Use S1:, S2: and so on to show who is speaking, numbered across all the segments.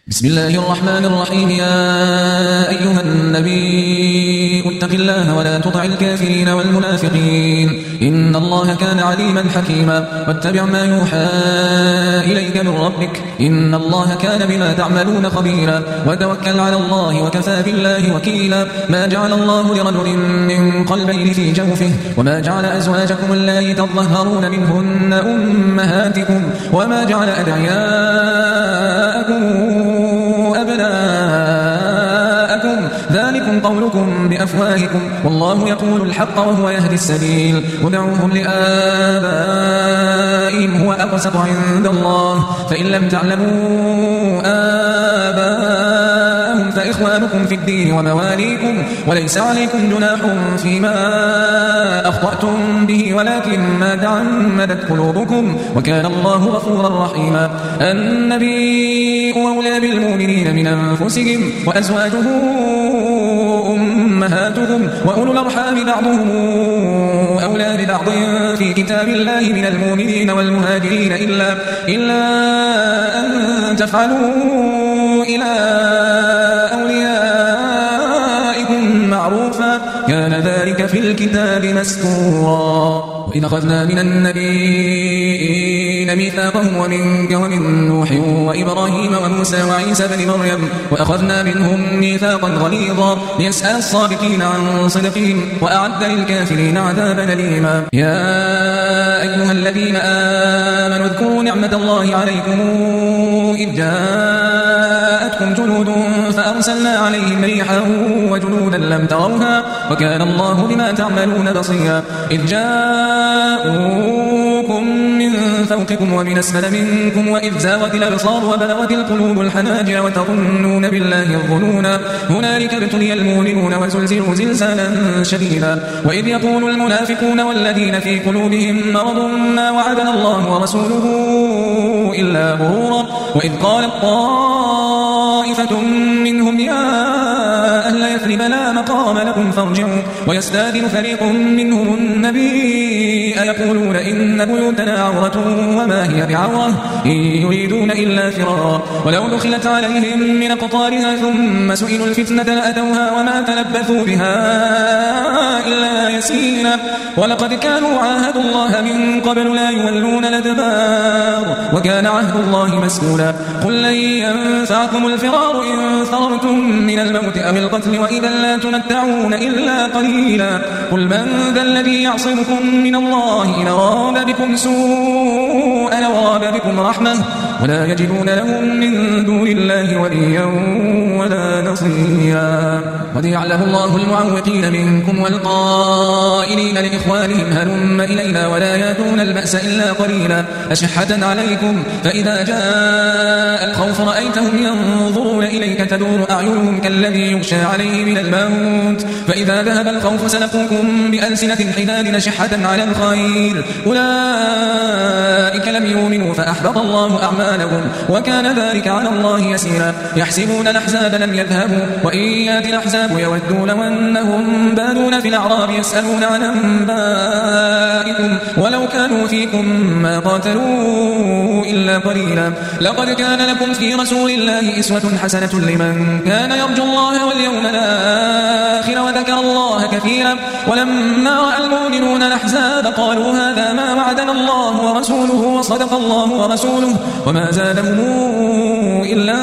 S1: بسم الله الرحمن الرحيم. يا أيها النبي اتق الله ولا تطع الكافرين والمنافقين إن الله كان عليما حكيما واتبع ما يوحى إليك من ربك إن الله كان بما تعملون خبيرا وتوكل على الله وكفى بالله وكيلا. ما جعل الله لرجل من قلبين في جوفه وما جعل أزواجكم اللاتي تظهرون منهن أمهاتكم وما جعل أدعياءكم أبناءكم ذلكم قولكم بأفواهكم والله يقول الحق وهو يهدي السبيل. ادعوهم لآبائهم هو أقسط عند الله فإن لم تعلموا آباءهم فإخوانكم في الدين ومواليكم وليس عليكم جناح فيما أخطأتم به ولكن ما تعمدت قلوبكم وكان الله غفورا رحيما. النبي أولى بالمؤمنين من أنفسهم وأزواجه أمهاتهم وأولو الأرحام بعضهم أولى ببعض في كتاب الله من المؤمنين والمهاجرين إلا أن تفعلوا إلى أوليائكم معروفا كان ذلك في الكتاب مسطورا. وإذ أخذنا من النبيين ميثاقهم ومنك ومن نوح وإبراهيم وموسى وعيسى بن مريم وأخذنا منهم ميثاقا غليظا ليسأل الصادقين عن صدقهم وأعد للكافرين عذابا أليما. يا أيها الذين آمنوا اذكروا نعمة الله عليكم إذ جاءتكم جنود فأرسلنا عليهم ريحا وجنودا لم تروها وكان الله بما تعملون بصيرا. إذ جاءوكم من فوقكم ومن أسفل منكم وإذ زاغت الأبصار وبلغت القلوب الحناجر وتظنون بالله الظنونا هنالك ابتلي المؤمنون وزلزلوا زلزالا شديدا. وإذ يقول المنافقون والذين في قلوبهم مرض ما وعدنا الله ورسوله إلا غرورا. وإذ قالت طائفة منهم يا أهل يثرب لا مقام لكم فارجعوا ويستأذن فريق منهم النبي يقولون إن بيوتنا عورة وما هي بعورة إن يريدون إلا فرارا. ولو دخلت عليهم من أقطارها ثم سئلوا الفتنة لأتوها وما تلبثوا بها إلا يسيرا. ولقد كانوا عاهدوا الله من قبل لا يولون الأدبار وكان عهد الله مسؤولا. قل لن ينفعكم الفرار إن فررتم من الموت أو القتل وإذا لا تمتعون إلا قليلا. قل من ذا الذي يعصمكم من الله إن أراد بكم سوءا أو أراد بكم رحمة ولا يجدون لهم من دون الله وليا ولا نصيرا. قد يعلم الله المعوقين منكم والقائلين لإخوانهم هلم إلينا ولا يأتون البأس إلا قليلا أشحة عليكم فإذا جاء الخوف رأيتهم ينظرون إليك تدور أعينهم كالذي يغشى عليه من الموت فإذا ذهب الخوف سلقوكم بألسنة حداد أشحة على الخير أولئك لم يؤمنوا فأحبط الله أعمالهم وكان ذلك على الله يسيرا. يحسبون الأحزاب لم يذهبوا وإن يأتي الأحزاب يودون لو أنهم بادون في الأعراب يسألون عن أنبائكم ولو كانوا فيكم ما قاتلوا إلا قليلا. لقد كان لكم في رسول الله أسوة حسنة لمن كان يرجو الله واليوم الآخر وذكر الله كثيرا. ولما رأى المؤمنون الأحزاب قالوا هذا ما وعدنا الله ورسوله وصدق الله ورسوله وما زادهم إلا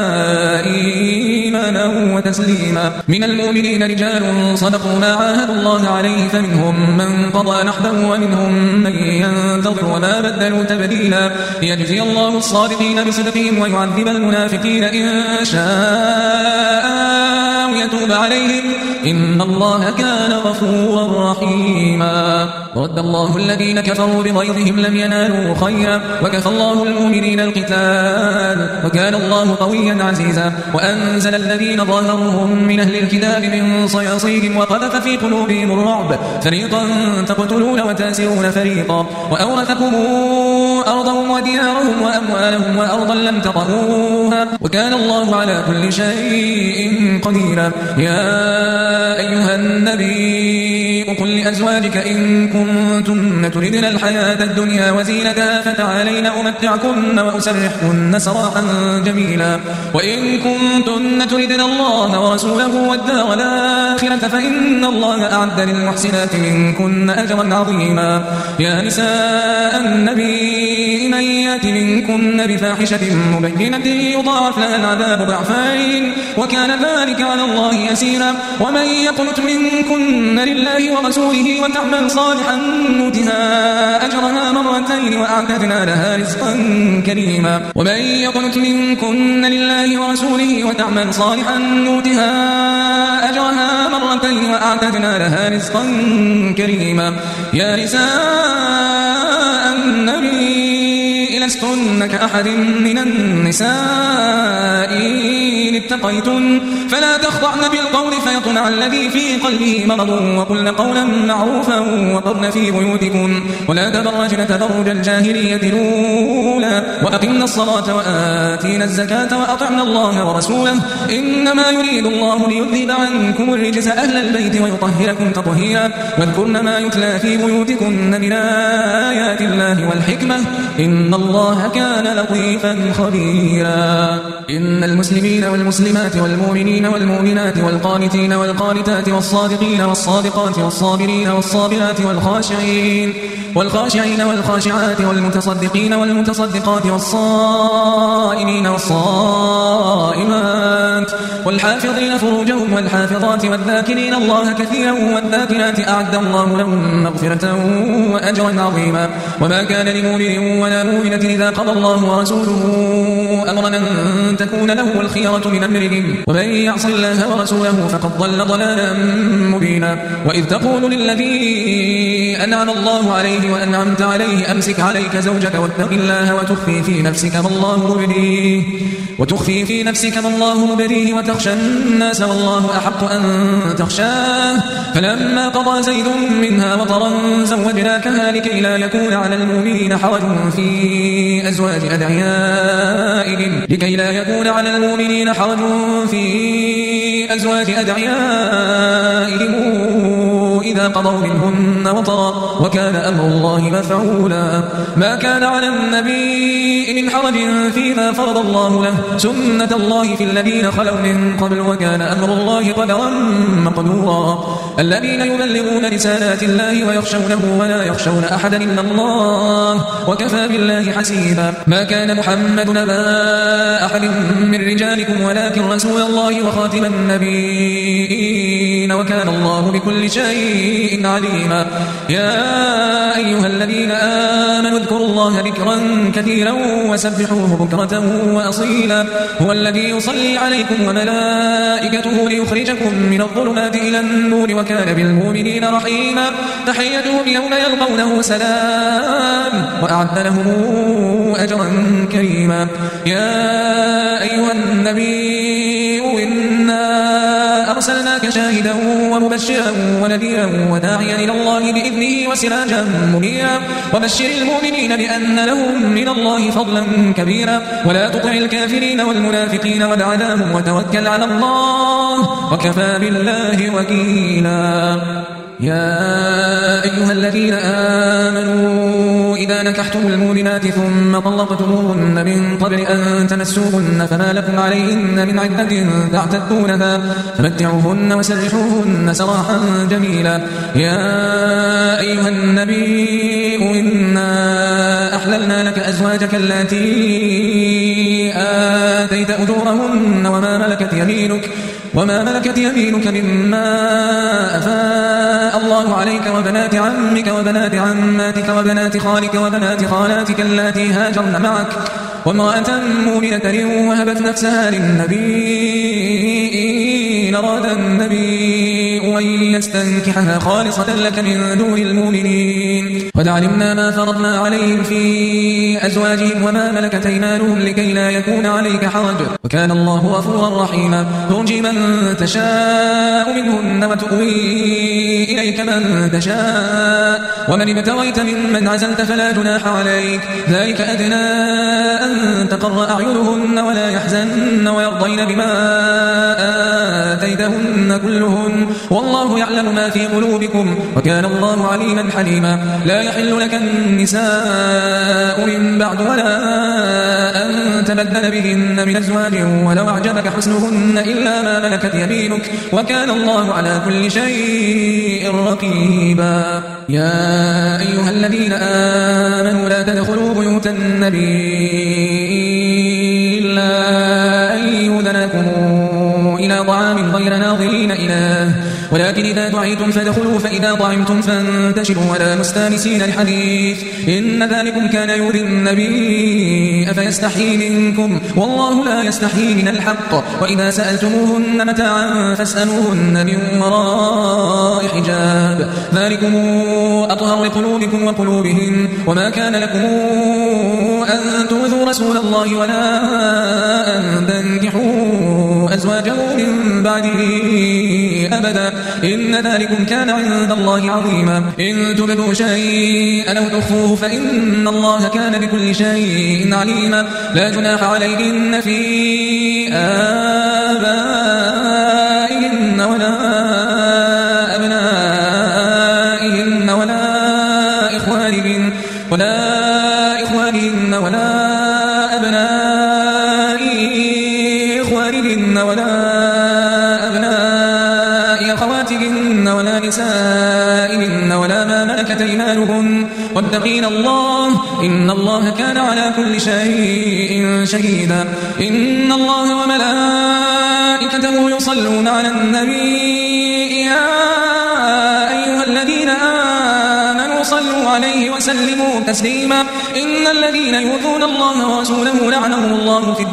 S1: إيمانا وتسليما. من المؤمنين رجال صدقوا ما عاهدوا الله عليه فمنهم من قضى نحبه ومنهم من ينتظر وما بدلوا تبديلا. ليجزي الله الصادقين بصدقهم ويعذب المنافقين إن شاء ويتوب عليهم إن الله كان غفورا رحيما. ورد الله الذين كفروا بغيظهم لم ينالوا خيرا وكفى الله المؤمنين القتال وكان الله قويا عزيزا. وأنزل الذين ظاهروهم من أهل الكتاب من صياصيهم وقذف في قلوبهم الرعب فريقا تقتلون وتاسرون فريقا وأورثكم أرضهم وديارهم وأموالهم وأرضا لم تطئوها وكان الله على كل شيء قديرا. يا أيها النبي قل لأزواجك إن كنتن تردن الحياة الدنيا وزينتها فتعالين أمتعكن وأسرحكن سراحا جميلا. وإن كنتن تردن الله ورسوله والدار الآخرة فإن الله أعد للمحسنات منكن أجرا عظيما. يا نساء النبي من يأت منكن بفاحشة مبينة يضاعف لها العذاب ضعفين وكان ذلك على الله يسيرا. ومن يقنت منكن لله ورسوله وتعمل صالحا نؤتها أجرها مرتين وأعتدنا لها رزقا كريما. ومن يقنت منكن لله ورسوله وتعمل صالحا نؤتها أجرها مرتين وأعتدنا لها رزقا كريما. يا نساء النبي لستن كأحد من النساء إن اتقيتن فلا تخضعن بالقول فيطمع الذي في قلبه مرض وقلن قولا معروفا وقرن في بيوتكن ولا تبرجن تبرج الجاهلية الأولى وأقمنا الصلاة وآتينا الزكاة وأطعنا الله ورسوله إنما يريد الله ليذهب عنكم الرجس أهل البيت ويطهركم تطهيرا. واذكرن ما يتلى في بيوتكن من آيات الله والحكمة إن الله كان لطيفا خبيرا. إن المسلمين والمسلمات والمؤمنين والمؤمنات والقانتين والقانتات والصادقين والصادقات والصابرين والصابرات والخاشعين والخاشعات والمتصدقين والمتصدقات والصائمين والصائمات والحافظين فروجهم والحافظات والذاكرين الله كثيرا والذاكرات أعد الله لهم مغفرة وأجرا عظيما. وما كان لمؤمن ولا مؤمنة إذا قضى الله ورسوله أمرا أن تكون له الخيرة من أمرهم ومن يعص الله ورسوله فقد ضل ضلالا مبينا. وإذ تقول للذي أنعم الله عليه وأنعمت عليه أمسك عليك زوجك واتق الله وتخفي في نفسك ما الله مبديه وتخشى الناس والله أحق أن تخشاه فلما قضى زيد منها وطرا زوجناكها لكي لا يكون على المؤمنين حرج في أزواج أدعيائهم إذا قضوا منهن وطرا وكان أمر الله مفعولا. ما كان على النبي من حرج فيما فرض الله له سنة الله في الذين خلوا من قبل وكان أمر الله قدرا مقدورا. الذين يبلغون رسالات الله ويخشونه ولا يخشون أحدا إلا الله وكفى بالله حسيبا. ما كان محمد أبا أحد من رجالكم ولكن رسول الله وخاتم النبيين وكان الله بكل شيء عليما. يا أيها الذين آمنوا اذكروا الله ذكرا كثيرا وسبحوه بكرة وأصيلا. هو الذي يصلي عليكم وملائكته ليخرجكم من الظلمات إلى النور وكان بالمؤمنين رحيما. تحيتهم يوم يلقونه سلام وأعد لهم أجرا كريما. يا أيها النبي إنا أرسلناك شاهدا ومبشرا ونذيرا وداعيا إلى الله بإذنه وسراجا منيرا. وبشر المؤمنين بأن لهم من الله فضلا كبيرا ولا تطع الكافرين والمنافقين ودع ذاهم وتوكل على الله وكفى بالله وكيلا. يا أيها الذين آمنوا إذا نكحتم المؤمنات ثم طلقتموهن من قبل أن تمسوهن فما لكم عليهن من عدة تعتدونها فمتعوهن وسرحوهن سراحا جميلا. يا أيها النبي إنا أحللنا لك أزواجك التي آتيت أجورهن وما ملكت يمينك مما أفاء الله عليك وبنات عمك وبنات عماتك وبنات خالك وبنات خالاتك اللاتي هاجرن معك وامرأة مؤمنة وهبت نفسها للنبي إن أراد النبي أن يستنكحها خالصة لك من دون المؤمنين. قد علمنا ما فرضنا عليهم في أزواجهم وما ملكت أيمانهم لكي لا يكون عليك حرج، وكان الله غفورا رحيما. ترجي من تشاء منهن وتؤوي إليك من تشاء، ومن ابتغيت ممن عزلت فلا جناح عليك، ذلك أدنى أن تقر أعينهن ولا يحزن ويرضين بما آتيتهن كلهن، والله يعلم ما في قلوبكم وكان الله عليما حليما. لا يحل لك النساء من بعد ولا أن تبدل بهن من أزواج ولو أعجبك حسنهن إلا ما ملكت يمينك، وكان الله على كل شيء رقيبا. يا أيها الذين آمنوا لا تدخلوا بيوت النبي إلا أن يؤذن لكم إلى طعام غير ناظرين إناه، ولكن إذا دعيتم فادخلوا، فإذا طعمتم فانتشروا ولا مستانسين لحديث، إن ذلكم كان يؤذي النبي أفيستحيي منكم والله لا يستحيي من الحق. وإذا سألتموهن متاعا فاسألوهن من وراء حجاب، ذلكم أطهر لقلوبكم وقلوبهم. وما كان لكم أن تؤذوا رسول الله ولا أن تنكحوا أزواجه من بعده أبدا، إن ذلكم كان عند الله عظيما. إن تبدوا شيئا أو تخفوه فإن الله كان بكل شيء عليما. لا جناح عليهن في آبائهن ولا أبنائهن ولا إخوانهن ولا أبناء إخوانهن ولا أبناء أخواتهن ولا نسائهن ولا ما ملكت أيمانهن، واتقين الله إن الله كان على كل شيء شهيدا. إن الله وملائكته يصلون على النبي، يا أيها الذين آمنوا صلوا عليه وسلموا تسليما. إن الذين يؤذون الله ورسوله لعنهم الله في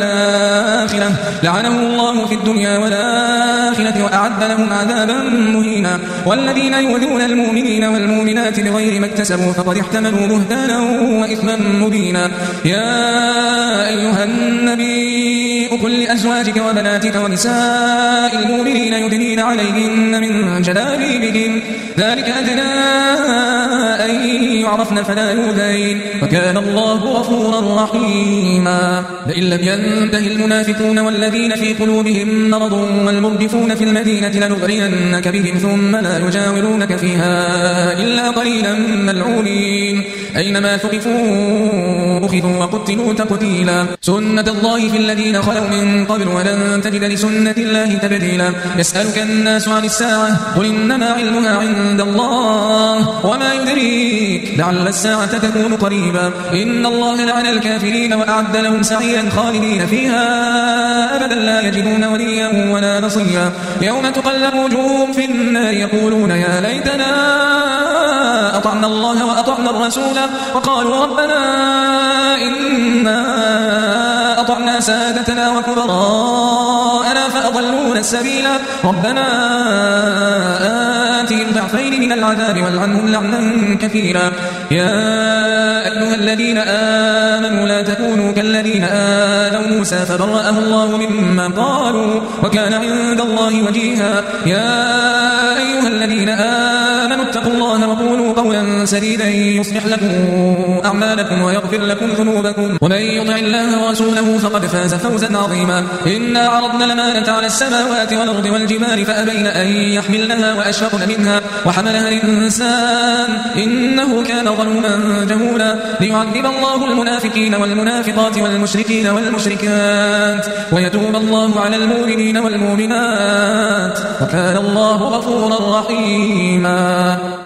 S1: الدنيا والآخرة وأعد لهم عذابا مهينا. والذين يؤذون المؤمنين والمؤمنات بغير ما اكتسبوا فقد احتملوا بهتانا وإثما مبينا. يا أيها النبي قل لأزواجك وبناتك ونساء المؤمنين يدنين عليهن من جلابيبهن، ذلك أدنى أن يعرفن فلا يؤذين، وكان الله غفورا رحيما. لئن لم ينته المنافقون والذين في قلوبهم مرض والمرجفون في المدينة لنغرينك بهم ثم لا يجاورونك فيها إلا قليلا ملعونين، أينما ثقفوا أخذوا وقتلوا تقتيلا. سنة الله في الذين خلوا من قبل ولن تجد لسنة الله تبديلا. يسألك الناس عن الساعة قل إنما علمها عند الله وما يدريك لعل الساعة تكون قريبا. إن الله لعن الكافرين وأعد لهم سعيرا خالدين فيها أبدا لا يجدون وليا ولا نصيرا. يوم تقلب وجوههم في النار يقولون يا ليتنا أطعنا الله وأطعنا الرسول وقالوا ربنا إنا أطعنا سادتنا وكبراءنا فأضلونا السبيل ربنا آتهم ضعفين من العذاب والعنهم لعنا كثيرا. يا أيها الذين آمنوا لا تكونوا كالذين آذوا موسى فبرأه الله مما قالوا وكان عند الله وجيها. يا أيها الذين آمنوا اتقوا الله وقولوا قولا سديدا يصلح لكم أعمالكم ويغفر لكم ذنوبكم ومن يطع الله ورسوله فقد فاز فوزا عظيما. إنا عرضنا الأمانة على السماوات والأرض والجبال فأبين أن يحملنها وأشفقن منها وحملها الإنسان إنه كان ظلوما جهولا. ليعذب الله المنافقين والمنافقات والمشركين والمشركات ويتوب الله على المؤمنين والمؤمنات وكان الله غفورا رحيما.